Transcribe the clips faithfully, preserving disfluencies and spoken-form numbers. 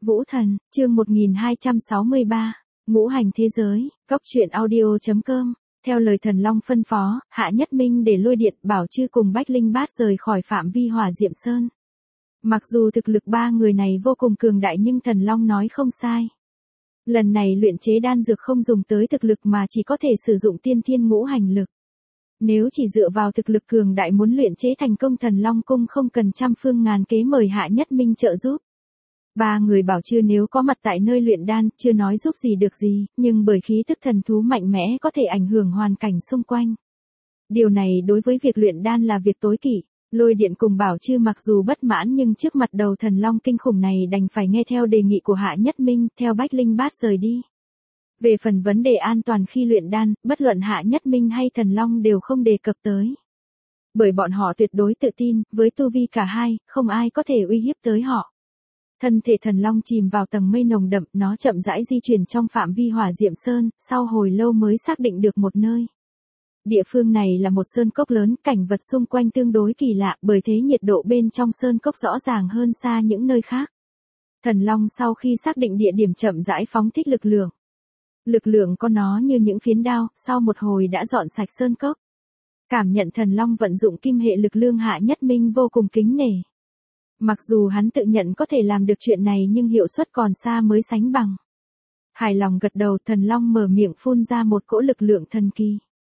Vũ Thần, chương một nghìn hai trăm sáu mươi ba, Ngũ hành thế giới, Cốc truyện audio chấm com. Theo lời Thần Long phân phó, Hạ Nhất Minh để Lôi Điện, Bảo Chư cùng Bách Linh Bát rời khỏi phạm vi Hỏa Diệm Sơn. Mặc dù thực lực ba người này vô cùng cường đại nhưng Thần Long nói không sai. Lần này luyện chế đan dược không dùng tới thực lực mà chỉ có thể sử dụng tiên thiên ngũ hành lực. Nếu chỉ dựa vào thực lực cường đại muốn luyện chế thành công Thần Long cung không cần trăm phương ngàn kế mời Hạ Nhất Minh trợ giúp. Ba người Bảo Chư nếu có mặt tại nơi luyện đan, chưa nói giúp gì được gì, nhưng bởi khí tức thần thú mạnh mẽ có thể ảnh hưởng hoàn cảnh xung quanh. Điều này đối với việc luyện đan là việc tối kỵ. Lôi Điện cùng Bảo Chư mặc dù bất mãn nhưng trước mặt đầu Thần Long kinh khủng này đành phải nghe theo đề nghị của Hạ Nhất Minh, theo Bách Linh Bát rời đi. Về phần vấn đề an toàn khi luyện đan, bất luận Hạ Nhất Minh hay Thần Long đều không đề cập tới. Bởi bọn họ tuyệt đối tự tin, với tu vi cả hai, không ai có thể uy hiếp tới họ. Thân thể Thần Long chìm vào tầng mây nồng đậm, nó chậm rãi di chuyển trong phạm vi Hỏa Diệm Sơn, sau hồi lâu mới xác định được một nơi. Địa phương này là một sơn cốc lớn, cảnh vật xung quanh tương đối kỳ lạ, bởi thế nhiệt độ bên trong sơn cốc rõ ràng hơn xa những nơi khác. Thần Long sau khi xác định địa điểm chậm rãi phóng thích lực lượng. Lực lượng của nó như những phiến đao, sau một hồi đã dọn sạch sơn cốc. Cảm nhận Thần Long vận dụng kim hệ lực lượng Hạ Nhất Minh vô cùng kính nể. Mặc dù hắn tự nhận có thể làm được chuyện này nhưng hiệu suất còn xa mới sánh bằng. Hài lòng gật đầu, Thần Long mở miệng phun ra một cỗ lực lượng thần kỳ.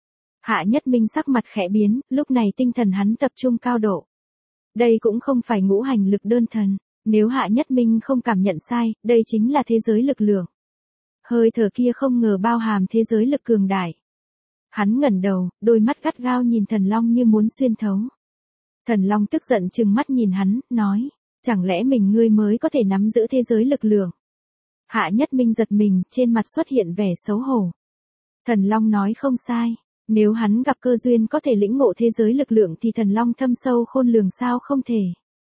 Hạ Nhất Minh sắc mặt khẽ biến, lúc này tinh thần hắn tập trung cao độ. Đây cũng không phải ngũ hành lực đơn thần, nếu Hạ Nhất Minh không cảm nhận sai, đây chính là thế giới lực lượng. Hơi thở kia không ngờ bao hàm thế giới lực cường đại. Hắn ngẩng đầu, đôi mắt gắt gao nhìn Thần Long như muốn xuyên thấu. Thần Long tức giận trừng mắt nhìn hắn, nói, chẳng lẽ mình ngươi mới có thể nắm giữ thế giới lực lượng? Hạ Nhất Minh giật mình, trên mặt xuất hiện vẻ xấu hổ. Thần Long nói không sai, nếu hắn gặp cơ duyên có thể lĩnh ngộ thế giới lực lượng thì Thần Long thâm sâu khôn lường sao không thể.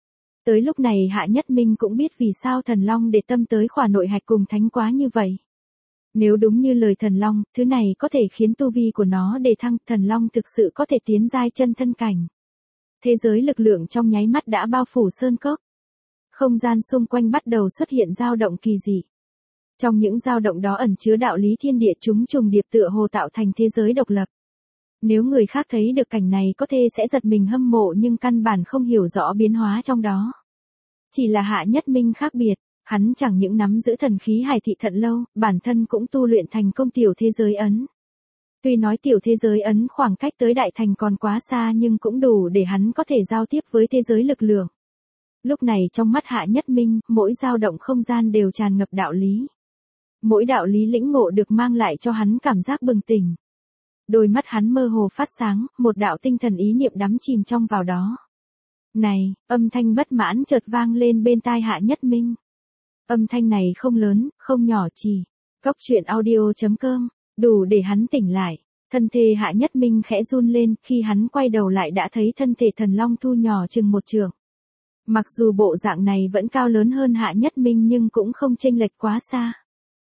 Tới lúc này Hạ Nhất Minh cũng biết vì sao Thần Long để tâm tới khỏa nội hạch cùng thánh quá như vậy. Nếu đúng như lời Thần Long, thứ này có thể khiến tu vi của nó đề thăng, Thần Long thực sự có thể tiến giai chân thân cảnh. Thế giới lực lượng trong nháy mắt đã bao phủ sơn cốc. Không gian xung quanh bắt đầu xuất hiện dao động kỳ dị. Trong những dao động đó ẩn chứa đạo lý thiên địa chúng trùng điệp tựa hồ tạo thành thế giới độc lập. Nếu người khác thấy được cảnh này có thể sẽ giật mình hâm mộ nhưng căn bản không hiểu rõ biến hóa trong đó. Chỉ là Hạ Nhất Minh khác biệt, hắn chẳng những nắm giữ thần khí Hải Thị Thận Lâu, bản thân cũng tu luyện thành công tiểu thế giới ấn. Tuy nói tiểu thế giới ấn khoảng cách tới đại thành còn quá xa nhưng cũng đủ để hắn có thể giao tiếp với thế giới lực lượng. Lúc này trong mắt Hạ Nhất Minh, mỗi dao động không gian đều tràn ngập đạo lý. Mỗi đạo lý lĩnh ngộ được mang lại cho hắn cảm giác bừng tỉnh. Đôi mắt hắn mơ hồ phát sáng, một đạo tinh thần ý niệm đắm chìm trong vào đó. Này, âm thanh bất mãn chợt vang lên bên tai Hạ Nhất Minh. Âm thanh này không lớn, không nhỏ chỉ. Cốc truyện audio chấm com. Đủ để hắn tỉnh lại. Thân thể Hạ Nhất Minh khẽ run lên, khi hắn quay đầu lại đã thấy thân thể Thần Long thu nhỏ chừng một trượng. Mặc dù bộ dạng này vẫn cao lớn hơn Hạ Nhất Minh nhưng cũng không chênh lệch quá xa.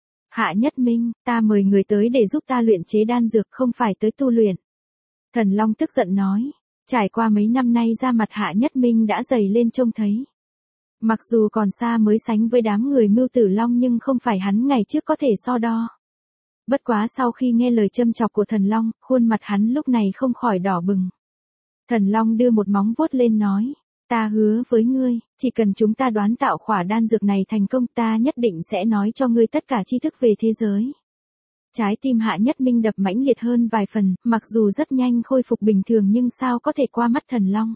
Hạ Nhất Minh, ta mời người tới để giúp ta luyện chế đan dược không phải tới tu luyện. Thần Long tức giận nói. Trải qua mấy năm nay da mặt Hạ Nhất Minh đã dày lên trông thấy. Mặc dù còn xa mới sánh với đám người Mưu Tử Long nhưng không phải hắn ngày trước có thể so đo. Bất quá sau khi nghe lời châm chọc của Thần Long, khuôn mặt hắn lúc này không khỏi đỏ bừng. Thần Long đưa một móng vuốt lên nói, ta hứa với ngươi, chỉ cần chúng ta đoán tạo khỏa đan dược này thành công ta nhất định sẽ nói cho ngươi tất cả tri thức về thế giới. Trái tim Hạ Nhất Minh đập mãnh liệt hơn vài phần, mặc dù rất nhanh khôi phục bình thường nhưng sao có thể qua mắt Thần Long.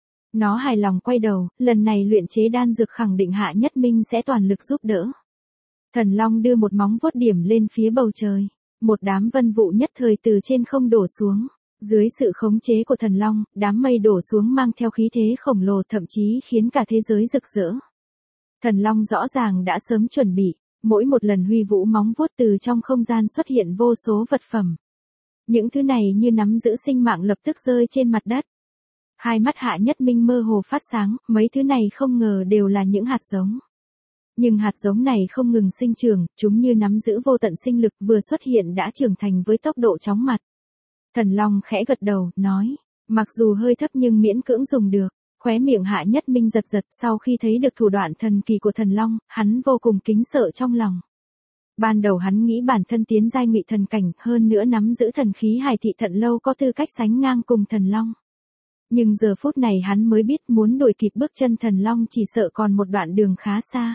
Nó hài lòng quay đầu, lần này luyện chế đan dược khẳng định Hạ Nhất Minh sẽ toàn lực giúp đỡ. Thần Long đưa một móng vuốt điểm lên phía bầu trời. Một đám vân vụ nhất thời từ trên không đổ xuống. Dưới sự khống chế của Thần Long, đám mây đổ xuống mang theo khí thế khổng lồ thậm chí khiến cả thế giới rực rỡ. Thần Long rõ ràng đã sớm chuẩn bị. Mỗi một lần huy vũ móng vuốt từ trong không gian xuất hiện vô số vật phẩm. Những thứ này như nắm giữ sinh mạng lập tức rơi trên mặt đất. Hai mắt Hạ Nhất Minh mơ hồ phát sáng, mấy thứ này không ngờ đều là những hạt giống. Nhưng hạt giống này không ngừng sinh trưởng, chúng như nắm giữ vô tận sinh lực vừa xuất hiện đã trưởng thành với tốc độ chóng mặt. Thần Long khẽ gật đầu, nói, mặc dù hơi thấp nhưng miễn cưỡng dùng được. Khóe miệng Hạ Nhất Minh giật giật, sau khi thấy được thủ đoạn thần kỳ của thần long, hắn vô cùng kính sợ trong lòng. Ban đầu hắn nghĩ bản thân tiến giai ngụy thần cảnh, hơn nữa nắm giữ thần khí Hải Thị Thận Lâu có tư cách sánh ngang cùng thần long. Nhưng giờ phút này hắn mới biết muốn đuổi kịp bước chân thần long chỉ sợ còn một đoạn đường khá xa.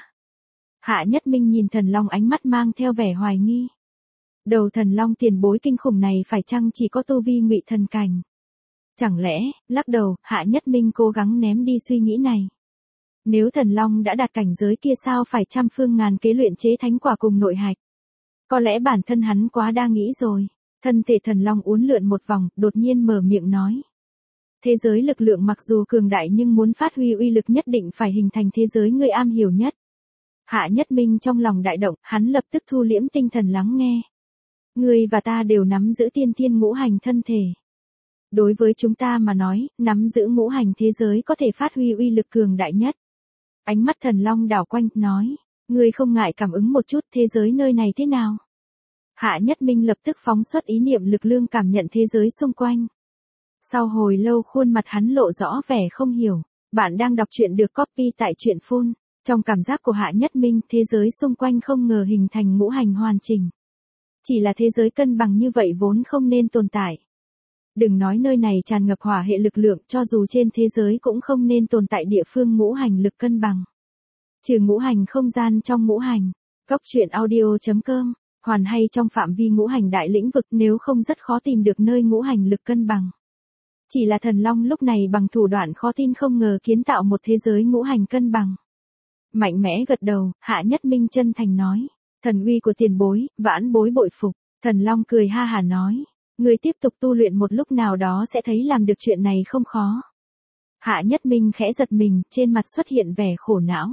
Hạ Nhất Minh nhìn thần long ánh mắt mang theo vẻ hoài nghi. Đầu thần long tiền bối kinh khủng này phải chăng chỉ có tu vi ngụy thần cảnh? Chẳng lẽ, lắc đầu, Hạ Nhất Minh cố gắng ném đi suy nghĩ này. Nếu thần long đã đạt cảnh giới kia sao phải trăm phương ngàn kế luyện chế thánh quả cùng nội hạch? Có lẽ bản thân hắn quá đa nghĩ rồi. Thân thể thần long uốn lượn một vòng, đột nhiên mở miệng nói. Thế giới lực lượng mặc dù cường đại nhưng muốn phát huy uy lực nhất định phải hình thành thế giới ngươi am hiểu nhất. Hạ Nhất Minh trong lòng đại động, hắn lập tức thu liễm tinh thần lắng nghe. Ngươi và ta đều nắm giữ tiên thiên ngũ hành thân thể. Đối với chúng ta mà nói, nắm giữ ngũ hành thế giới có thể phát huy uy lực cường đại nhất. Ánh mắt thần long đảo quanh, nói, ngươi không ngại cảm ứng một chút thế giới nơi này thế nào? Hạ Nhất Minh lập tức phóng xuất ý niệm lực lương cảm nhận thế giới xung quanh. Sau hồi lâu khuôn mặt hắn lộ rõ vẻ không hiểu. Bạn đang đọc truyện được copy tại truyện phun. Trong cảm giác của Hạ Nhất Minh, thế giới xung quanh không ngờ hình thành ngũ hành hoàn chỉnh. Chỉ là thế giới cân bằng như vậy vốn không nên tồn tại. Đừng nói nơi này tràn ngập hỏa hệ lực lượng, cho dù trên thế giới cũng không nên tồn tại địa phương ngũ hành lực cân bằng. Trừ ngũ hành không gian trong ngũ hành. Góc truyện audio chấm com. Hoàn hay trong phạm vi ngũ hành đại lĩnh vực, nếu không rất khó tìm được nơi ngũ hành lực cân bằng. Chỉ là thần long lúc này bằng thủ đoạn khó tin không ngờ kiến tạo một thế giới ngũ hành cân bằng. Mạnh mẽ gật đầu, Hạ Nhất Minh chân thành nói. Thần uy của tiền bối, vãn bối bội phục. Thần long cười ha hả nói. Người tiếp tục tu luyện một lúc nào đó sẽ thấy làm được chuyện này không khó. Hạ Nhất Minh khẽ giật mình, trên mặt xuất hiện vẻ khổ não.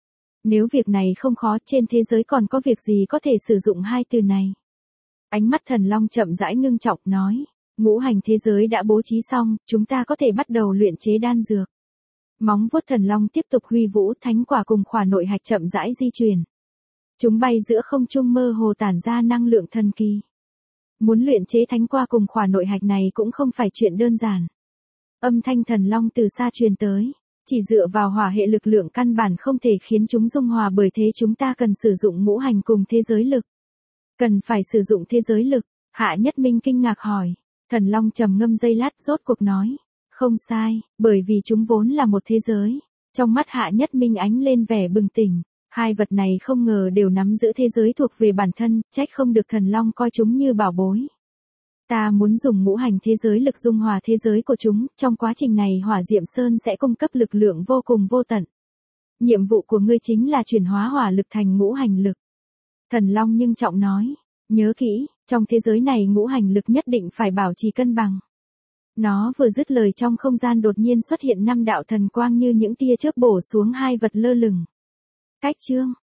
Nếu việc này không khó, trên thế giới còn có việc gì có thể sử dụng hai từ này? Ánh mắt thần long chậm rãi ngưng trọng nói. Ngũ hành thế giới đã bố trí xong, chúng ta có thể bắt đầu luyện chế đan dược. Móng vuốt thần long tiếp tục huy vũ, thánh quả cùng khỏa nội hạch chậm rãi di chuyển. Chúng bay giữa không trung mơ hồ tản ra năng lượng thần kỳ. Muốn luyện chế thánh quả cùng khỏa nội hạch này cũng không phải chuyện đơn giản. Âm thanh thần long từ xa truyền tới. Chỉ dựa vào hỏa hệ lực lượng căn bản không thể khiến chúng dung hòa, bởi thế chúng ta cần sử dụng ngũ hành cùng thế giới lực. Cần phải sử dụng thế giới lực. Hạ Nhất Minh kinh ngạc hỏi. Thần long trầm ngâm giây lát rốt cuộc nói. Không sai, bởi vì chúng vốn là một thế giới. Trong mắt Hạ Nhất Minh ánh lên vẻ bừng tỉnh. Hai vật này không ngờ đều nắm giữ thế giới thuộc về bản thân, trách không được thần long coi chúng như bảo bối. Ta muốn dùng ngũ hành thế giới lực dung hòa thế giới của chúng, trong quá trình này Hỏa Diệm Sơn sẽ cung cấp lực lượng vô cùng vô tận. Nhiệm vụ của ngươi chính là chuyển hóa hỏa lực thành ngũ hành lực. Thần long nhưng trọng nói, nhớ kỹ, trong thế giới này ngũ hành lực nhất định phải bảo trì cân bằng. Nó vừa dứt lời trong không gian đột nhiên xuất hiện năm đạo thần quang như những tia chớp bổ xuống hai vật lơ lửng. Cách chương